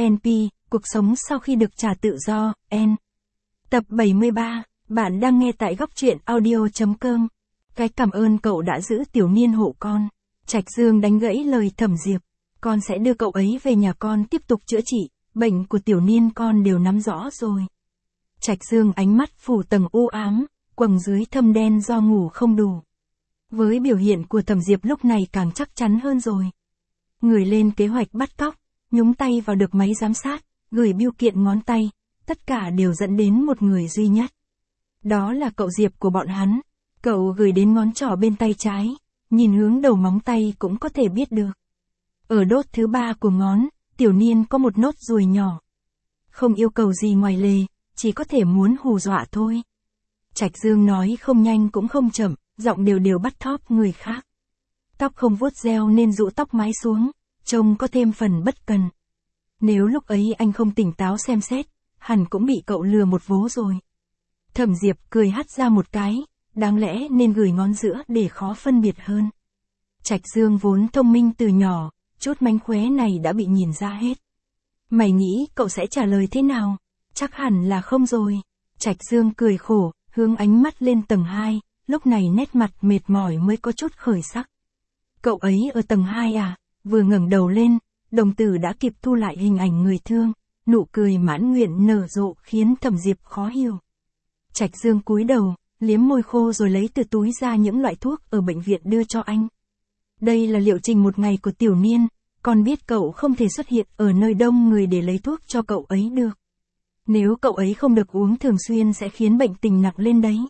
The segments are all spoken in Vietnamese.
NP, cuộc sống sau khi được trả tự do, N. Tập 73, bạn đang nghe tại góc truyện audio.com. Cái cảm ơn cậu đã giữ Tiểu Niên hộ con. Trạch Dương đánh gãy lời Thẩm Diệp. Con sẽ đưa cậu ấy về nhà con tiếp tục chữa trị, bệnh của Tiểu Niên con đều nắm rõ rồi. Trạch Dương ánh mắt phủ tầng u ám, quầng dưới thâm đen do ngủ không đủ. Với biểu hiện của Thẩm Diệp lúc này càng chắc chắn hơn rồi. Người lên kế hoạch bắt cóc, nhúng tay vào được máy giám sát, gửi bưu kiện ngón tay, tất cả đều dẫn đến một người duy nhất. Đó là cậu Diệp của bọn hắn. Cậu gửi đến ngón trỏ bên tay trái, nhìn hướng đầu móng tay cũng có thể biết được. Ở đốt thứ 3 của ngón, Tiểu Niên có một nốt ruồi nhỏ. Không yêu cầu gì ngoài lề, chỉ có thể muốn hù dọa thôi. Trạch Dương nói không nhanh cũng không chậm, giọng đều bắt thóp người khác. Tóc không vuốt gel nên rũ tóc mái xuống, trông có thêm phần bất cần. Nếu lúc ấy anh không tỉnh táo xem xét, hẳn cũng bị cậu lừa một vố rồi. Thẩm Diệp cười hắt ra một cái, đáng lẽ nên gửi ngón giữa để khó phân biệt hơn. Trạch Dương vốn thông minh từ nhỏ, chút mánh khóe này đã bị nhìn ra hết. Mày nghĩ cậu sẽ trả lời thế nào? Chắc hẳn là không rồi. Trạch Dương cười khổ, hướng ánh mắt lên tầng 2, lúc này nét mặt mệt mỏi mới có chút khởi sắc. Cậu ấy ở tầng 2 à? Vừa ngẩng đầu lên, đồng tử đã kịp thu lại hình ảnh người thương, nụ cười mãn nguyện nở rộ khiến Thẩm Diệp khó hiểu. Trạch Dương cúi đầu, liếm môi khô rồi lấy từ túi ra những loại thuốc ở bệnh viện đưa cho anh. Đây là liệu trình một ngày của Tiểu Niên, con biết cậu không thể xuất hiện ở nơi đông người để lấy thuốc cho cậu ấy được. Nếu cậu ấy không được uống thường xuyên sẽ khiến bệnh tình nặng lên đấy.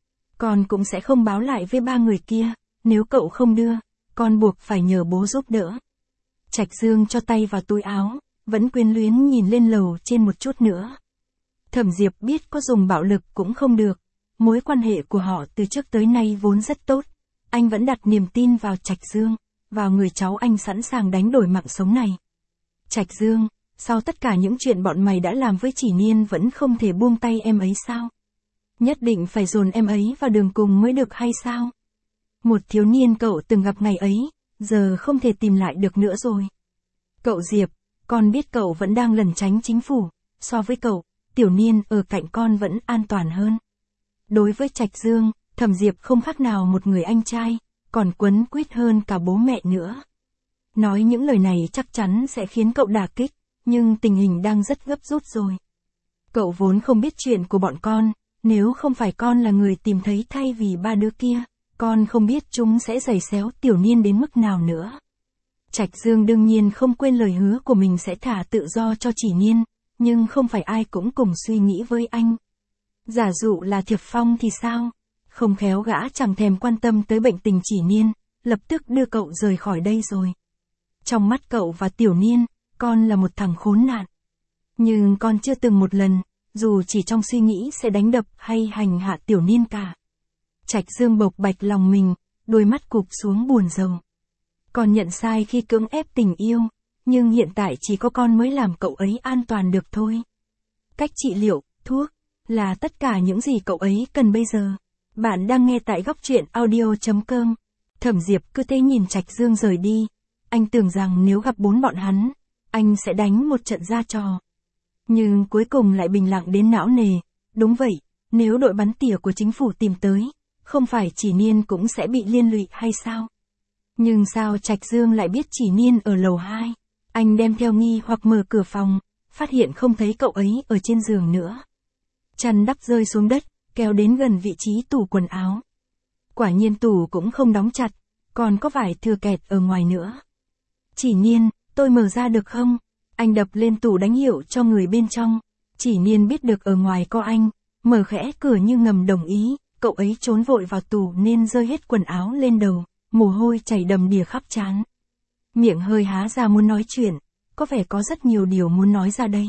Con cũng sẽ không báo lại với 3 người kia, nếu cậu không đưa, con buộc phải nhờ bố giúp đỡ. Trạch Dương cho tay vào túi áo, vẫn quyến luyến nhìn lên lầu trên một chút nữa. Thẩm Diệp biết có dùng bạo lực cũng không được, mối quan hệ của họ từ trước tới nay vốn rất tốt, anh vẫn đặt niềm tin vào Trạch Dương, vào người cháu anh sẵn sàng đánh đổi mạng sống này. Trạch Dương, sau tất cả những chuyện bọn mày đã làm với Chỉ Niên vẫn không thể buông tay em ấy sao? Nhất định phải dồn em ấy vào đường cùng mới được hay sao? Một thiếu niên cậu từng gặp ngày ấy, giờ không thể tìm lại được nữa rồi. Cậu Diệp, con biết cậu vẫn đang lẩn tránh chính phủ, so với cậu, Tiểu Niên ở cạnh con vẫn an toàn hơn. Đối với Trạch Dương, Thẩm Diệp không khác nào một người anh trai, còn quấn quýt hơn cả bố mẹ nữa. Nói những lời này chắc chắn sẽ khiến cậu đả kích, nhưng tình hình đang rất gấp rút rồi. Cậu vốn không biết chuyện của bọn con, nếu không phải con là người tìm thấy thay vì 3 đứa kia, con không biết chúng sẽ giày xéo Tiểu Niên đến mức nào nữa. Trạch Dương đương nhiên không quên lời hứa của mình sẽ thả tự do cho Chỉ Niên, nhưng không phải ai cũng cùng suy nghĩ với anh. Giả dụ là Thiệp Phong thì sao? Không khéo gã chẳng thèm quan tâm tới bệnh tình Chỉ Niên, lập tức đưa cậu rời khỏi đây rồi. Trong mắt cậu và Tiểu Niên, con là một thằng khốn nạn. Nhưng con chưa từng một lần, dù chỉ trong suy nghĩ sẽ đánh đập hay hành hạ Tiểu Niên cả. Trạch Dương bộc bạch lòng mình, đôi mắt cụp xuống buồn rầu. Con nhận sai khi cưỡng ép tình yêu, nhưng hiện tại chỉ có con mới làm cậu ấy an toàn được thôi. Cách trị liệu, thuốc, là tất cả những gì cậu ấy cần bây giờ. Bạn đang nghe tại góc truyện audio.com. Thẩm Diệp cứ thế nhìn Trạch Dương rời đi. Anh tưởng rằng nếu gặp 4 bọn hắn, anh sẽ đánh một trận ra trò. Nhưng cuối cùng lại bình lặng đến não nề. Đúng vậy, nếu đội bắn tỉa của chính phủ tìm tới, không phải Chỉ Niên cũng sẽ bị liên lụy hay sao? Nhưng sao Trạch Dương lại biết Chỉ Niên ở lầu 2? Anh đem theo nghi hoặc mở cửa phòng, phát hiện không thấy cậu ấy ở trên giường nữa. Chăn đắp rơi xuống đất, kéo đến gần vị trí tủ quần áo. Quả nhiên tủ cũng không đóng chặt, còn có vải thừa kẹt ở ngoài nữa. Chỉ Niên, tôi mở ra được không? Anh đập lên tủ đánh hiệu cho người bên trong. Chỉ Niên biết được ở ngoài có anh, mở khẽ cửa như ngầm đồng ý, cậu ấy trốn vội vào tủ nên rơi hết quần áo lên đầu, mồ hôi chảy đầm đìa khắp trán. Miệng hơi há ra muốn nói chuyện, có vẻ có rất nhiều điều muốn nói ra đây.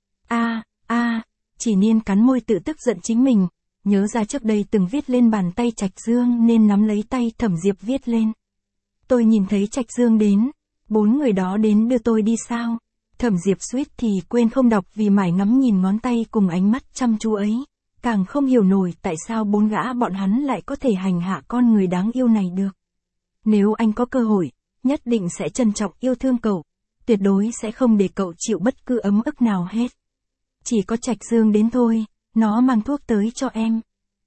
Chỉ Niên cắn môi tự tức giận chính mình, nhớ ra trước đây từng viết lên bàn tay Trạch Dương nên nắm lấy tay Thẩm Diệp viết lên. Tôi nhìn thấy Trạch Dương đến, 4 người đó đến đưa tôi đi sao? Thẩm Diệp suýt thì quên không đọc vì mải ngắm nhìn ngón tay cùng ánh mắt chăm chú ấy, càng không hiểu nổi tại sao 4 gã bọn hắn lại có thể hành hạ con người đáng yêu này được. Nếu anh có cơ hội, nhất định sẽ trân trọng yêu thương cậu. tuyệt đối sẽ không để cậu chịu bất cứ ấm ức nào hết. Chỉ có Trạch Dương đến thôi, nó mang thuốc tới cho em.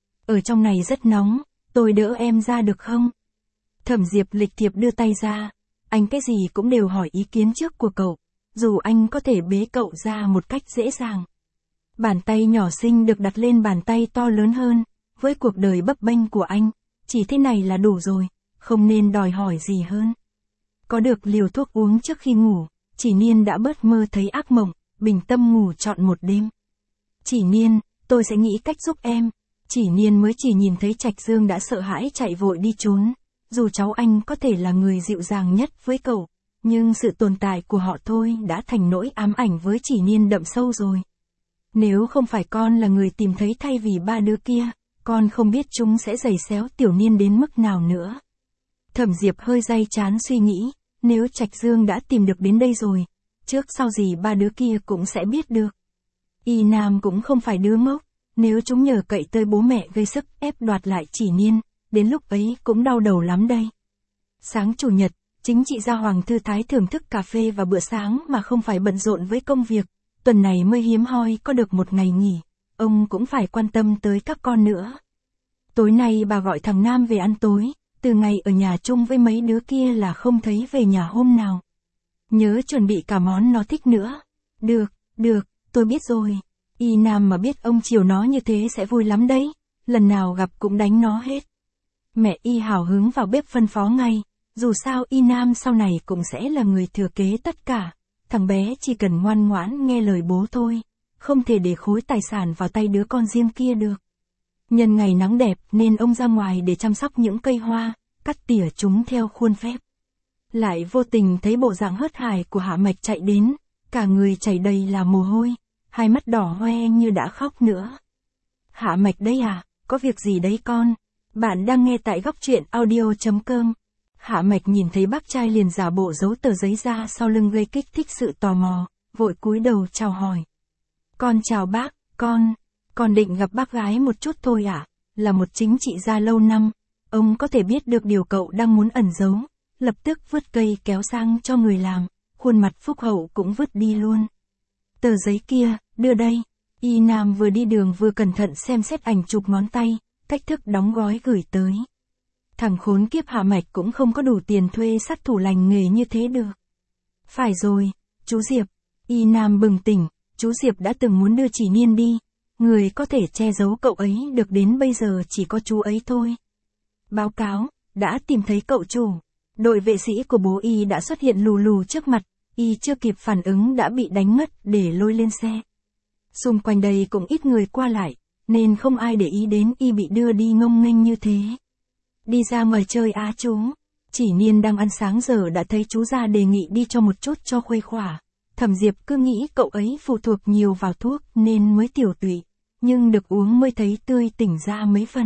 Ở trong này rất nóng, tôi đỡ em ra được không? Thẩm Diệp lịch thiệp đưa tay ra, anh cái gì cũng đều hỏi ý kiến trước của cậu, dù anh có thể bế cậu ra một cách dễ dàng. Bàn tay nhỏ xinh được đặt lên bàn tay to lớn hơn, với cuộc đời bấp bênh của anh, chỉ thế này là đủ rồi, không nên đòi hỏi gì hơn. Có được liều thuốc uống trước khi ngủ, Chỉ Niên đã bớt mơ thấy ác mộng, bình tâm ngủ trọn một đêm. Chỉ Niên, tôi sẽ nghĩ cách giúp em. Chỉ Niên mới chỉ nhìn thấy Trạch Dương đã sợ hãi chạy vội đi trốn. Dù cháu anh có thể là người dịu dàng nhất với cậu, nhưng sự tồn tại của họ thôi đã thành nỗi ám ảnh với Chỉ Niên đậm sâu rồi. Nếu không phải con là người tìm thấy thay vì ba đứa kia, con không biết chúng sẽ giày xéo Tiểu Niên đến mức nào nữa. Thẩm Diệp hơi day chán suy nghĩ, nếu Trạch Dương đã tìm được đến đây rồi, trước sau gì ba đứa kia cũng sẽ biết được. Y Nam cũng không phải đứa ngốc, nếu chúng nhờ cậy tới bố mẹ gây sức ép đoạt lại Chỉ Niên, đến lúc ấy cũng đau đầu lắm đây. Sáng Chủ nhật, chính trị gia Hoàng thư thái thưởng thức cà phê và bữa sáng mà không phải bận rộn với công việc, tuần này mới hiếm hoi có được một ngày nghỉ, ông cũng phải quan tâm tới các con nữa. Tối nay bà gọi thằng Nam về ăn tối, từ ngày ở nhà chung với mấy đứa kia là không thấy về nhà hôm nào. Nhớ chuẩn bị cả món nó thích nữa. Được, tôi biết rồi. Y Nam mà biết ông chiều nó như thế sẽ vui lắm đấy, lần nào gặp cũng đánh nó hết. Mẹ Y hào hứng vào bếp phân phó ngay, dù sao Y Nam sau này cũng sẽ là người thừa kế tất cả, thằng bé chỉ cần ngoan ngoãn nghe lời bố thôi, không thể để khối tài sản vào tay đứa con riêng kia được. Nhân ngày nắng đẹp nên ông ra ngoài để chăm sóc những cây hoa, cắt tỉa chúng theo khuôn phép. Lại vô tình thấy bộ dạng hớt hải của Hạ Mạch chạy đến, cả người chảy đầy là mồ hôi, hai mắt đỏ hoe như đã khóc nữa. Hạ Mạch đấy à, có việc gì đấy con? Bạn đang nghe tại góc truyện audio.com. Hạ Mạch nhìn thấy bác trai liền giả bộ giấu tờ giấy ra sau lưng gây kích thích sự tò mò, vội cúi đầu chào hỏi. Con chào bác, con định gặp bác gái một chút thôi ạ, là một chính trị gia lâu năm, ông có thể biết được điều cậu đang muốn ẩn giấu, lập tức vứt cây kéo sang cho người làm, khuôn mặt phúc hậu cũng vứt đi luôn. Tờ giấy kia, đưa đây. Y Nam vừa đi đường vừa cẩn thận xem xét ảnh chụp ngón tay, cách thức đóng gói gửi tới. Thằng khốn kiếp Hạ Mạch cũng không có đủ tiền thuê sát thủ lành nghề như thế được. Phải rồi, chú Diệp. Y Nam bừng tỉnh, chú Diệp đã từng muốn đưa Chỉ Niên đi, người có thể che giấu cậu ấy được đến bây giờ chỉ có chú ấy thôi. Báo cáo, đã tìm thấy cậu chủ. Đội vệ sĩ của bố Y đã xuất hiện lù lù trước mặt, Y chưa kịp phản ứng đã bị đánh ngất để lôi lên xe. Xung quanh đây cũng ít người qua lại, nên không ai để ý đến Y bị đưa đi ngông nghênh như thế. Đi ra ngoài chơi á chú. Chỉ Niên đang ăn sáng giờ đã thấy chú ra đề nghị đi cho một chút cho khuây khỏa. Thẩm Diệp cứ nghĩ cậu ấy phụ thuộc nhiều vào thuốc nên mới tiểu tụy, nhưng được uống mới thấy tươi tỉnh ra mấy phần.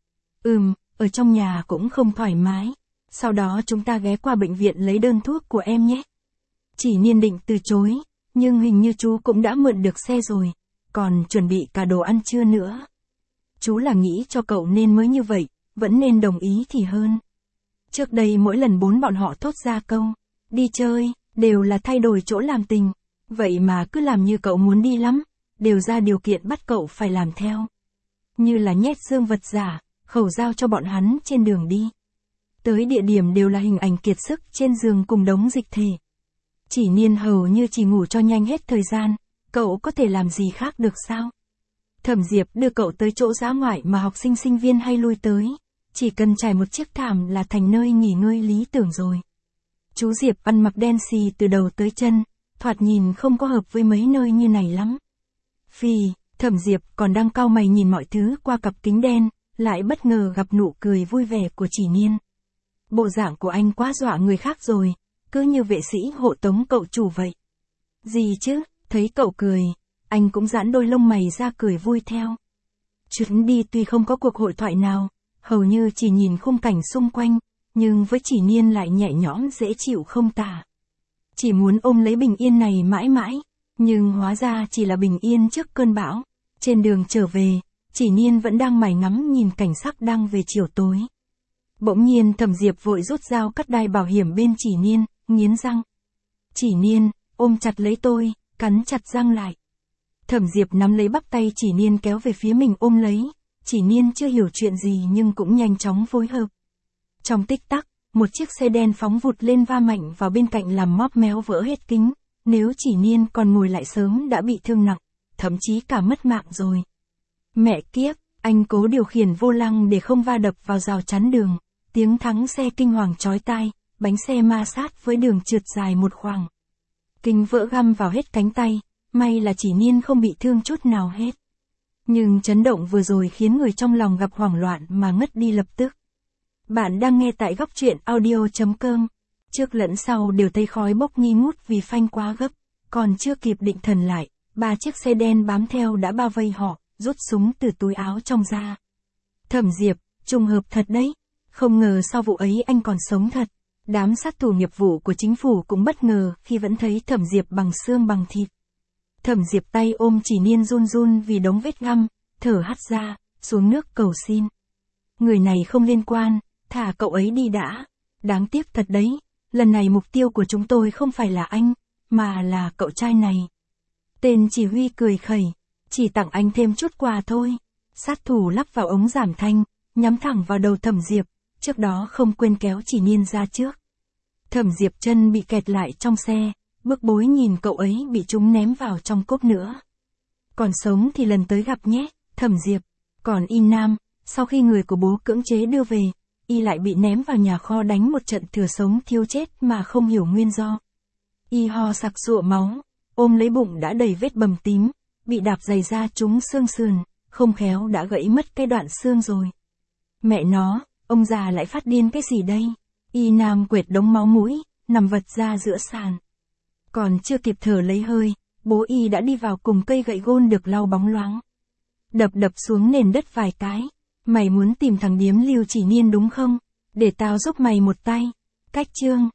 Ở trong nhà cũng không thoải mái. Sau đó chúng ta ghé qua bệnh viện lấy đơn thuốc của em nhé. Chỉ Niên định từ chối, nhưng hình như chú cũng đã mượn được xe rồi, còn chuẩn bị cả đồ ăn trưa nữa. Chú là nghĩ cho cậu nên mới như vậy, vẫn nên đồng ý thì hơn. Trước đây mỗi lần bọn họ thốt ra câu, đi chơi, đều là thay đổi chỗ làm tình, vậy mà cứ làm như cậu muốn đi lắm, đều ra điều kiện bắt cậu phải làm theo. Như là nhét dương vật giả, khẩu giao cho bọn hắn trên đường đi. Tới địa điểm đều là hình ảnh kiệt sức trên giường cùng đống dịch thể. Chỉ Niên hầu như chỉ ngủ cho nhanh hết thời gian, cậu có thể làm gì khác được sao? Thẩm Diệp đưa cậu tới chỗ dã ngoại mà học sinh sinh viên hay lui tới, chỉ cần trải một chiếc thảm là thành nơi nghỉ ngơi lý tưởng rồi. Chú Diệp ăn mặc đen xì từ đầu tới chân, thoạt nhìn không có hợp với mấy nơi như này lắm. Thẩm Diệp còn đang cau mày nhìn mọi thứ qua cặp kính đen, lại bất ngờ gặp nụ cười vui vẻ của Chỉ Niên. Bộ dạng của anh quá dọa người khác rồi, cứ như vệ sĩ hộ tống cậu chủ vậy. Gì chứ, thấy cậu cười, anh cũng giãn đôi lông mày ra cười vui theo. Chuyến đi tuy không có cuộc hội thoại nào, hầu như chỉ nhìn khung cảnh xung quanh, nhưng với Chỉ Niên lại nhẹ nhõm dễ chịu không tả. Chỉ muốn ôm lấy bình yên này mãi mãi, nhưng hóa ra chỉ là bình yên trước cơn bão. Trên đường trở về, Chỉ Niên vẫn đang mải ngắm nhìn cảnh sắc đang về chiều tối. Bỗng nhiên Thẩm Diệp vội rút dao cắt đai bảo hiểm bên Chỉ Niên, nghiến răng. Chỉ Niên, ôm chặt lấy tôi, cắn chặt răng lại. Thẩm Diệp nắm lấy bắp tay Chỉ Niên kéo về phía mình ôm lấy, Chỉ Niên chưa hiểu chuyện gì nhưng cũng nhanh chóng phối hợp. Trong tích tắc, một chiếc xe đen phóng vụt lên va mạnh vào bên cạnh làm móp méo vỡ hết kính, nếu Chỉ Niên còn ngồi lại sớm đã bị thương nặng, thậm chí cả mất mạng rồi. Mẹ kiếp, anh cố điều khiển vô lăng để không va đập vào rào chắn đường, tiếng thắng xe kinh hoàng chói tai, bánh xe ma sát với đường trượt dài một khoảng. Kính vỡ găm vào hết cánh tay, may là Chỉ Niên không bị thương chút nào hết. Nhưng chấn động vừa rồi khiến người trong lòng gặp hoảng loạn mà ngất đi lập tức. Bạn đang nghe tại góc truyện audio.com. Trước lẫn sau đều thấy khói bốc nghi ngút vì phanh quá gấp, còn chưa kịp định thần lại, 3 chiếc xe đen bám theo đã bao vây họ, rút súng từ túi áo trong ra. Thẩm Diệp, trùng hợp thật đấy, không ngờ sau vụ ấy anh còn sống thật. Đám sát thủ nghiệp vụ của chính phủ cũng bất ngờ khi vẫn thấy Thẩm Diệp bằng xương bằng thịt. Thẩm Diệp tay ôm Chỉ Niên run run vì đống vết găm, thở hắt ra, xuống nước cầu xin. Người này không liên quan, thả cậu ấy đi đã. Đáng tiếc thật đấy, lần này mục tiêu của chúng tôi không phải là anh, mà là cậu trai này. Tên chỉ huy cười khẩy, chỉ tặng anh thêm chút quà thôi. Sát thủ lắp vào ống giảm thanh, nhắm thẳng vào đầu Thẩm Diệp, trước đó không quên kéo Chỉ Niên ra trước. Thẩm Diệp chân bị kẹt lại trong xe, bức bối nhìn cậu ấy bị chúng ném vào trong cốp nữa. Còn sống thì lần tới gặp nhé, Thẩm Diệp. Còn Y Nam, sau khi người của bố cưỡng chế đưa về, Y lại bị ném vào nhà kho đánh một trận thừa sống thiêu chết mà không hiểu nguyên do. Y ho sặc sụa máu, ôm lấy bụng đã đầy vết bầm tím, bị đạp giày ra trúng xương sườn, không khéo đã gãy mất cái đoạn xương rồi. Mẹ nó, ông già lại phát điên cái gì đây? Y Nam quệt đống máu mũi, nằm vật ra giữa sàn. Còn chưa kịp thở lấy hơi, bố Y đã đi vào cùng cây gậy gôn được lau bóng loáng. Đập xuống nền đất vài cái. Mày muốn tìm thằng điếm Lưu Chỉ Niên đúng không? Để tao giúp mày một tay. Cách chương.